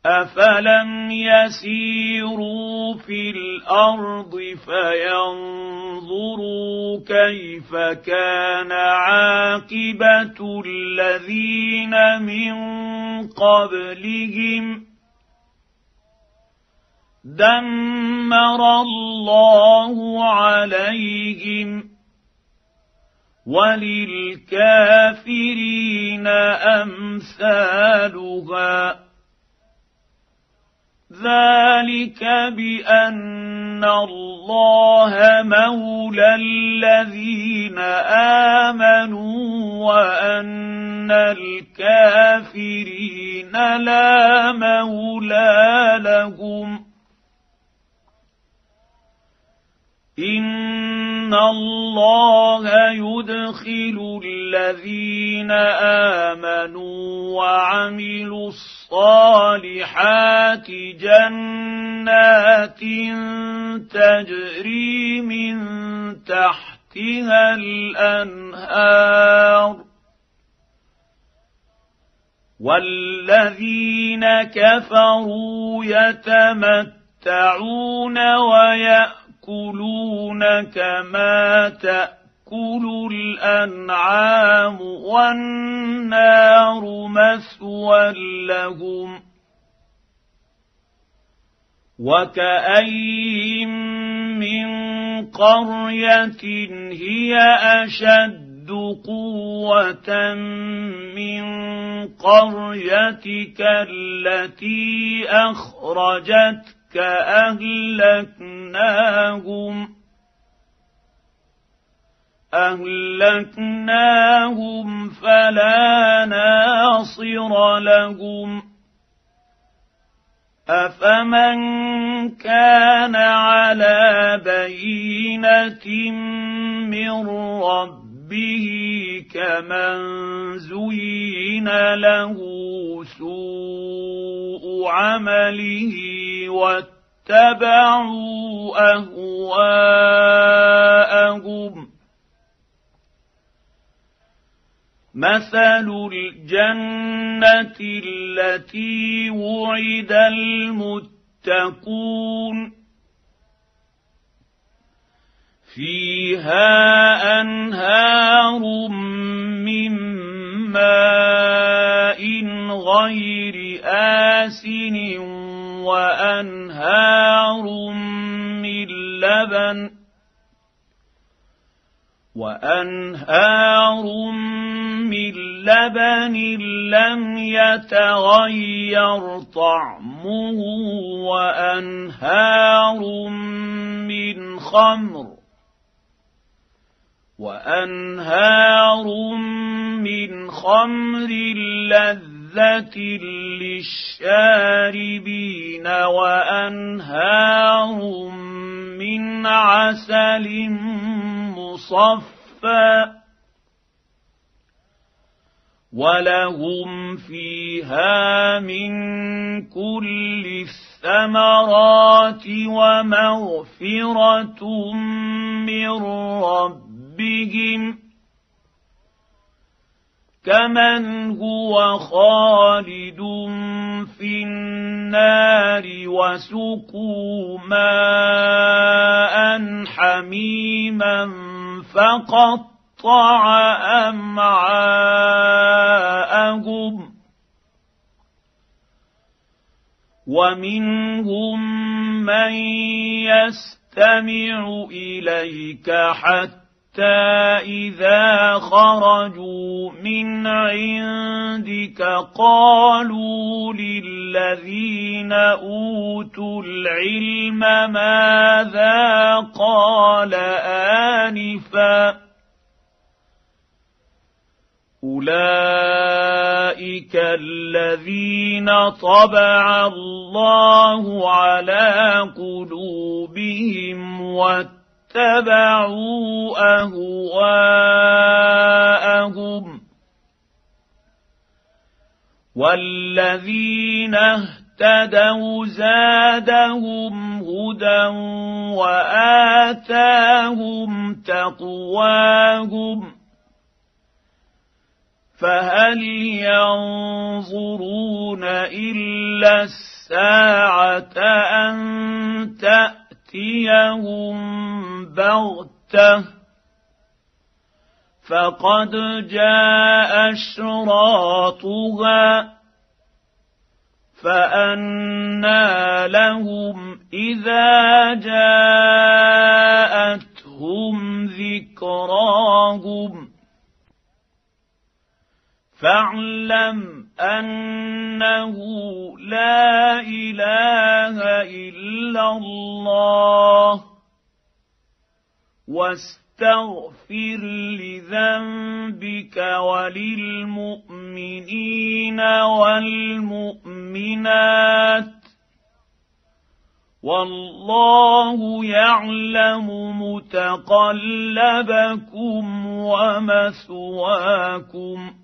أفلم يسيروا في الأرض فينظروا كيف كان عاقبة الذين من قبلهم دمر الله عليهم وللكافرين أمثالها ذلك بأن الله مولى الذين آمنوا وأن الكافرين لا مولى لهم إن الله يدخل الذين آمنوا وعملوا الصالحات جنات تجري من تحتها الأنهار والذين كفروا يتمتعون ويأكلون كما تأكل الأنعام والنار مثوى لهم وكأين من قرية هي أشد قوة من قريتك التي أخرجتك أهلكناهم فلا ناصر لهم أفمن كان على بينة من ربه كمن زين له سوء عمله واتبعوا أهواءهم مثل الجنة التي وعد المتقون فيها أنهار من ماء غير آسن وأنهار من لبن لم يتغير طعمه وأنهار من خمر لذة للشاربين وأنهار من عسل مصفى ولهم فيها من كل الثمرات ومغفرة من ربهم كمن هو خالد في النار وسقوا ماء حميما فقطع أمعاءهم ومنهم من يستمع إليك حتى إذا خرجوا من عندك قالوا للذين أوتوا العلم ماذا قال آنفا أولئك الذين طبع الله على قلوبهم واتبعوا أهواءهم والذين اهتدوا زادهم هدى وآتاهم تقواهم فهل ينظرون إلا الساعة أن تأتيهم بغتة فقد جاء أشراطها فأنى لهم إذا جاءتهم ذكراهم فاعلم أنه لا إله إلا الله واستغفر لذنبك وللمؤمنين والمؤمنات والله يعلم متقلبكم ومثواكم